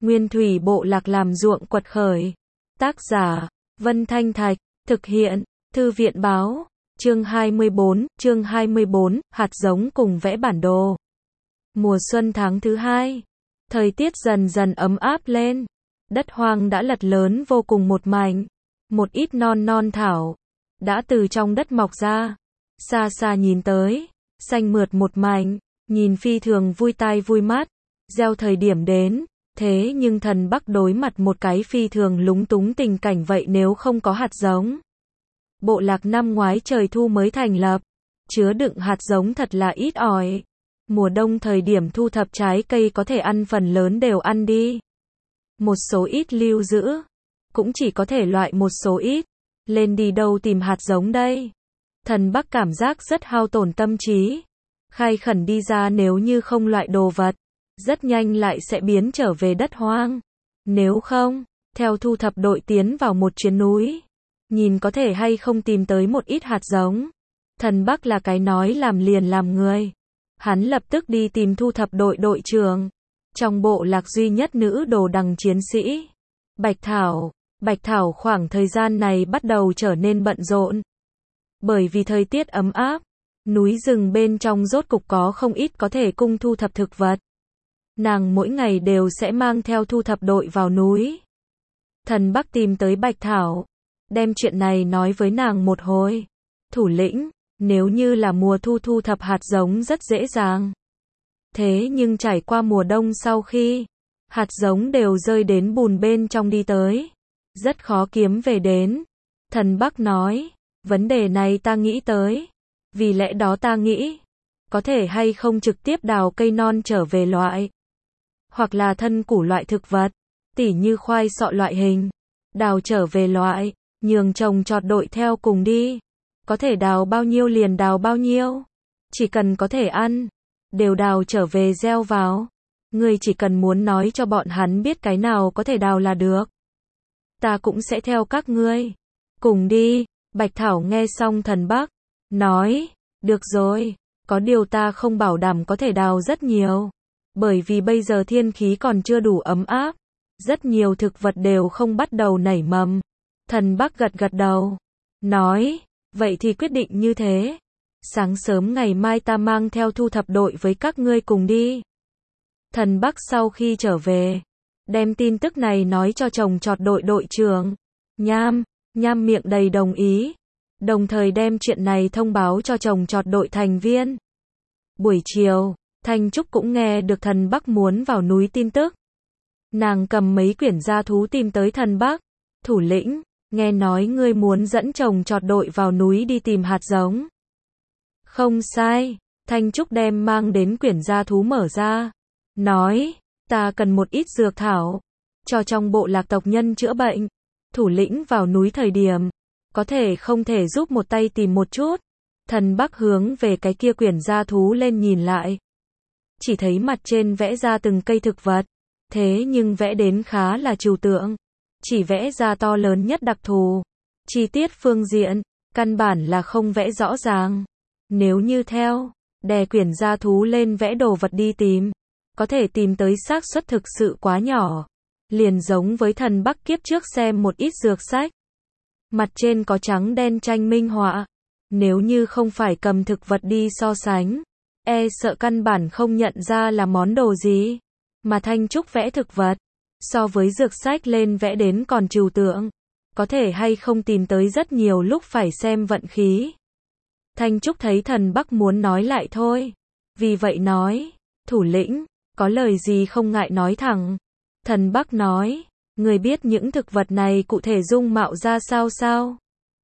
Nguyên thủy bộ lạc làm ruộng quật khởi. Tác giả, Vân Thanh Thạch, thực hiện, Thư viện báo, chương 24, hạt giống cùng vẽ bản đồ. Mùa xuân tháng thứ 2, thời tiết dần dần ấm áp lên, đất hoang đã lật lớn vô cùng một mảnh, một ít non thảo, đã từ trong đất mọc ra, xa xa nhìn tới, xanh mượt một mảnh, nhìn phi thường vui tai vui mắt, gieo thời điểm đến. Thế nhưng thần Bắc đối mặt một cái phi thường lúng túng tình cảnh vậy nếu không có hạt giống. Bộ lạc năm ngoái trời thu mới thành lập, chứa đựng hạt giống thật là ít ỏi. Mùa đông thời điểm thu thập trái cây có thể ăn phần lớn đều ăn đi. Một số ít lưu giữ, cũng chỉ có thể loại một số ít. Lên đi đâu tìm hạt giống đây? Thần Bắc cảm giác rất hao tổn tâm trí. Khai khẩn đi ra nếu như không loại đồ vật, rất nhanh lại sẽ biến trở về đất hoang. Nếu không, theo thu thập đội tiến vào một chuyến núi, nhìn có thể hay không tìm tới một ít hạt giống. Thần Bắc là cái nói làm liền làm người. Hắn lập tức đi tìm thu thập đội trưởng. Trong bộ lạc duy nhất nữ đồ đằng chiến sĩ. Bạch Thảo khoảng thời gian này bắt đầu trở nên bận rộn. Bởi vì thời tiết ấm áp, núi rừng bên trong rốt cục có không ít có thể cung thu thập thực vật. Nàng mỗi ngày đều sẽ mang theo thu thập đội vào núi. Thần Bắc tìm tới Bạch Thảo, đem chuyện này nói với nàng một hồi. Thủ lĩnh, nếu như là mùa thu thập hạt giống rất dễ dàng. Thế nhưng trải qua mùa đông sau khi hạt giống đều rơi đến bùn bên trong đi tới, rất khó kiếm về đến. Thần Bắc nói, vấn đề này ta nghĩ tới. Vì lẽ đó ta nghĩ, có thể hay không trực tiếp đào cây non trở về loại. Hoặc là thân củ loại thực vật, tỉ như khoai sọ loại hình, đào trở về loại, nhường trồng trọt đội theo cùng đi. Có thể đào bao nhiêu liền đào bao nhiêu. Chỉ cần có thể ăn, đều đào trở về gieo vào. Ngươi chỉ cần muốn nói cho bọn hắn biết cái nào có thể đào là được. Ta cũng sẽ theo các ngươi. Cùng đi. Bạch Thảo nghe xong thần Bắc, nói, được rồi, có điều ta không bảo đảm có thể đào rất nhiều. Bởi vì bây giờ thiên khí còn chưa đủ ấm áp, rất nhiều thực vật đều không bắt đầu nảy mầm. Thần Bắc gật đầu, nói, vậy thì quyết định như thế. Sáng sớm ngày mai ta mang theo thu thập đội với các ngươi cùng đi. Thần Bắc sau khi trở về, đem tin tức này nói cho trồng trọt đội trưởng. Nham miệng đầy đồng ý, đồng thời đem chuyện này thông báo cho trồng trọt đội thành viên. Buổi chiều, Thanh Trúc cũng nghe được thần Bắc muốn vào núi tin tức. Nàng cầm mấy quyển gia thú tìm tới thần Bắc. Thủ lĩnh, nghe nói ngươi muốn dẫn trồng trọt đội vào núi đi tìm hạt giống. Không sai, Thanh Trúc đem mang đến quyển gia thú mở ra. Nói, ta cần một ít dược thảo, cho trong bộ lạc tộc nhân chữa bệnh. Thủ lĩnh vào núi thời điểm, có thể không thể giúp một tay tìm một chút. Thần Bắc hướng về cái kia quyển gia thú lên nhìn lại. Chỉ thấy mặt trên vẽ ra từng cây thực vật. Thế nhưng vẽ đến khá là trừu tượng. Chỉ vẽ ra to lớn nhất đặc thù. Chi tiết phương diện, căn bản là không vẽ rõ ràng. Nếu như theo, đè quyển gia thú lên vẽ đồ vật đi tìm, có thể tìm tới xác suất thực sự quá nhỏ. Liền giống với thần Bắc kiếp trước xem một ít dược sách. Mặt trên có trắng đen tranh minh họa. Nếu như không phải cầm thực vật đi so sánh, sợ căn bản không nhận ra là món đồ gì. Mà Thanh Trúc vẽ thực vật, so với dược sách lên vẽ đến còn trừu tượng. Có thể hay không tìm tới rất nhiều lúc phải xem vận khí. Thanh Trúc thấy thần Bắc muốn nói lại thôi. Vì vậy nói, thủ lĩnh, có lời gì không ngại nói thẳng. Thần Bắc nói, người biết những thực vật này cụ thể dung mạo ra sao?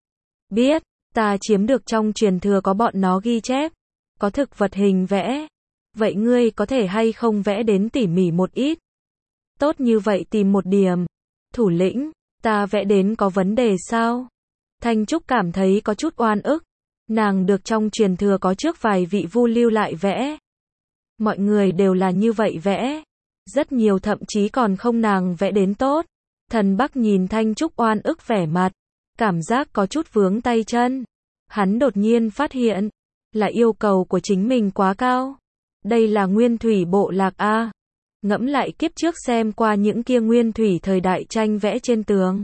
Biết, ta chiếm được trong truyền thừa có bọn nó ghi chép, có thực vật hình vẽ. Vậy ngươi có thể hay không vẽ đến tỉ mỉ một ít? Tốt như vậy tìm một điểm. Thủ lĩnh, ta vẽ đến có vấn đề sao? Thanh Trúc cảm thấy có chút oan ức. Nàng được trong truyền thừa có trước vài vị vu lưu lại vẽ. Mọi người đều là như vậy vẽ. Rất nhiều thậm chí còn không nàng vẽ đến tốt. Thần Bắc nhìn Thanh Trúc oan ức vẻ mặt, cảm giác có chút vướng tay chân. Hắn đột nhiên phát hiện, là yêu cầu của chính mình quá cao. Đây là nguyên thủy bộ lạc A. Ngẫm lại kiếp trước xem qua những kia nguyên thủy thời đại tranh vẽ trên tường.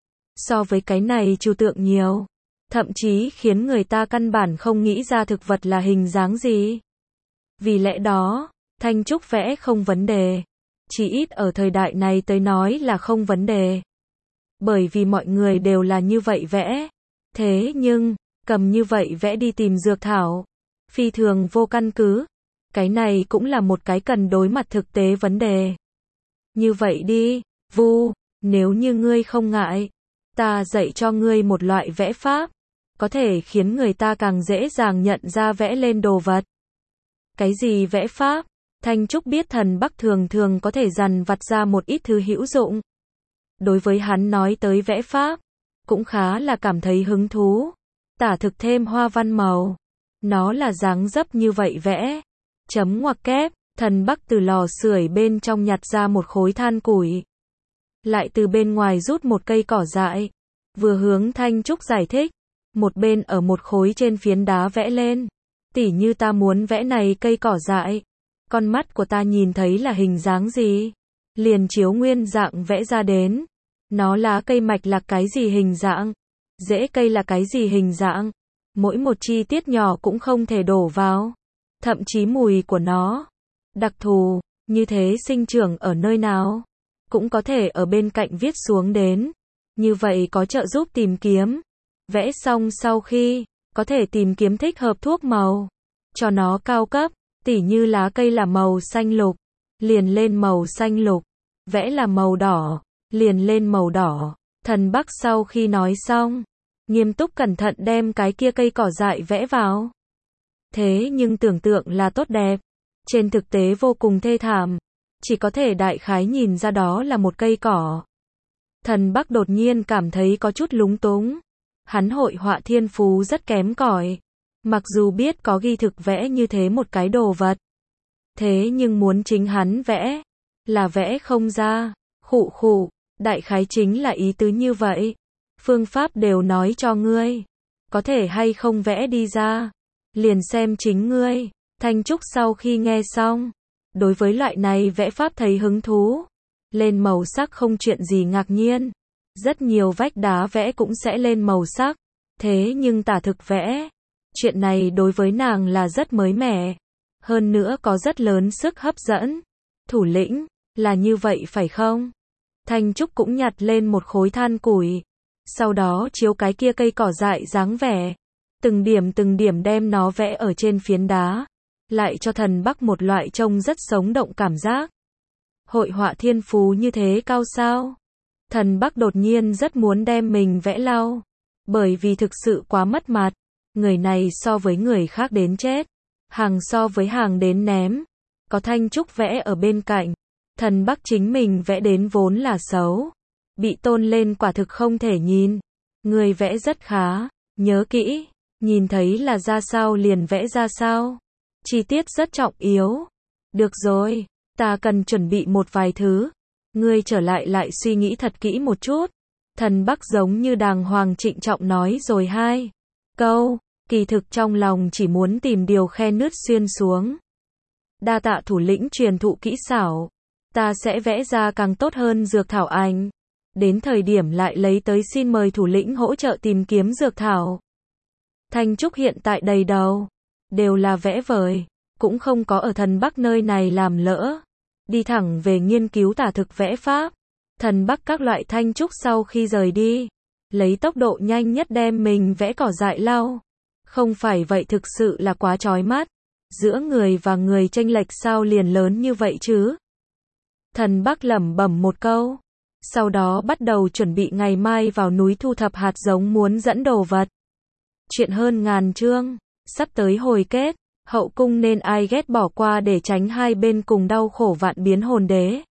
So với cái này trừu tượng nhiều. Thậm chí khiến người ta căn bản không nghĩ ra thực vật là hình dáng gì. Vì lẽ đó, Thanh Trúc vẽ không vấn đề. Chỉ ít ở thời đại này tới nói là không vấn đề. Bởi vì mọi người đều là như vậy vẽ. Thế nhưng, cầm như vậy vẽ đi tìm dược thảo. Phi thường vô căn cứ. Cái này cũng là một cái cần đối mặt thực tế vấn đề. Như vậy đi, Vu, nếu như ngươi không ngại, ta dạy cho ngươi một loại vẽ pháp. Có thể khiến người ta càng dễ dàng nhận ra vẽ lên đồ vật. Cái gì vẽ pháp? Thanh Trúc biết Thần Bắc thường thường có thể dằn vặt ra một ít thứ hữu dụng. Đối với hắn nói tới vẽ pháp, cũng khá là cảm thấy hứng thú. Tả thực thêm hoa văn màu. Nó là dáng dấp như vậy vẽ. Chấm ngoặc kép, Thần Bắc từ lò sưởi bên trong nhặt ra một khối than củi. Lại từ bên ngoài rút một cây cỏ dại. Vừa hướng Thanh Trúc giải thích. Một bên ở một khối trên phiến đá vẽ lên. Tỉ như ta muốn vẽ này cây cỏ dại. Con mắt của ta nhìn thấy là hình dáng gì? Liền chiếu nguyên dạng vẽ ra đến. Nó lá cây mạch là cái gì hình dạng? Rễ cây là cái gì hình dạng? Mỗi một chi tiết nhỏ cũng không thể đổ vào. Thậm chí mùi của nó. Đặc thù, như thế sinh trưởng ở nơi nào? Cũng có thể ở bên cạnh viết xuống đến. Như vậy có trợ giúp tìm kiếm. Vẽ xong sau khi, có thể tìm kiếm thích hợp thuốc màu. Cho nó cao cấp, tỉ như lá cây là màu xanh lục. Liền lên màu xanh lục. Vẽ là màu đỏ. Liền lên màu đỏ. Thần Bắc sau khi nói xong, nghiêm túc cẩn thận đem cái kia cây cỏ dại vẽ vào. Thế nhưng tưởng tượng là tốt đẹp. Trên thực tế vô cùng thê thảm. Chỉ có thể đại khái nhìn ra đó là một cây cỏ. Thần Bắc đột nhiên cảm thấy có chút lúng túng. Hắn hội họa thiên phú rất kém cỏi. Mặc dù biết có ghi thực vẽ như thế một cái đồ vật. Thế nhưng muốn chính hắn vẽ, là vẽ không ra. Khụ khụ, đại khái chính là ý tứ như vậy. Phương pháp đều nói cho ngươi. Có thể hay không vẽ đi ra. Liền xem chính ngươi. Thanh Trúc sau khi nghe xong, đối với loại này vẽ pháp thấy hứng thú. Lên màu sắc không chuyện gì ngạc nhiên. Rất nhiều vách đá vẽ cũng sẽ lên màu sắc. Thế nhưng tả thực vẽ, chuyện này đối với nàng là rất mới mẻ. Hơn nữa có rất lớn sức hấp dẫn. Thủ lĩnh, là như vậy phải không? Thanh Trúc cũng nhặt lên một khối than củi. Sau đó chiếu cái kia cây cỏ dại dáng vẻ. Từng điểm đem nó vẽ ở trên phiến đá. Lại cho Thần Bắc một loại trông rất sống động cảm giác. Hội họa thiên phú như thế cao sao? Thần Bắc đột nhiên rất muốn đem mình vẽ lau. Bởi vì thực sự quá mất mặt. Người này so với người khác đến chết. Hàng so với hàng đến ném. Có Thanh Trúc vẽ ở bên cạnh. Thần Bắc chính mình vẽ đến vốn là xấu. Bị tôn lên quả thực không thể nhìn. Người vẽ rất khá. Nhớ kỹ. Nhìn thấy là ra sao liền vẽ ra sao. Chi tiết rất trọng yếu. Được rồi. Ta cần chuẩn bị một vài thứ. Ngươi trở lại suy nghĩ thật kỹ một chút. Thần Bắc giống như đàng hoàng trịnh trọng nói rồi hai câu. Kỳ thực trong lòng chỉ muốn tìm điều khe nứt xuyên xuống. Đa tạ thủ lĩnh truyền thụ kỹ xảo. Ta sẽ vẽ ra càng tốt hơn dược thảo ảnh. Đến thời điểm lại lấy tới xin mời thủ lĩnh hỗ trợ tìm kiếm dược thảo. Thanh Trúc hiện tại đầy đầu. Đều là vẽ vời. Cũng không có ở Thần Bắc nơi này làm lỡ. Đi thẳng về nghiên cứu tả thực vẽ pháp. Thần Bắc các loại Thanh Trúc sau khi rời đi. Lấy tốc độ nhanh nhất đem mình vẽ cỏ dại lau. Không phải vậy thực sự là quá chói mắt. Giữa người và người chênh lệch sao liền lớn như vậy chứ? Thần Bắc lẩm bẩm một câu. Sau đó bắt đầu chuẩn bị ngày mai vào núi thu thập hạt giống muốn dẫn đồ vật. Chuyện hơn ngàn chương. Sắp tới hồi kết. Hậu cung nên ai ghét bỏ qua để tránh hai bên cùng đau khổ vạn biến hồn đế.